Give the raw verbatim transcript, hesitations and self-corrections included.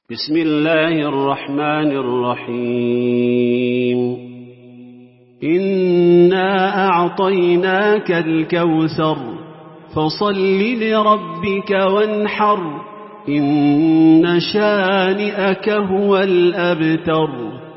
بسم الله الرحمن الرحيم إنا أعطيناك الكوثر فصل لربك وانحر إن شانئك هو الأبتر.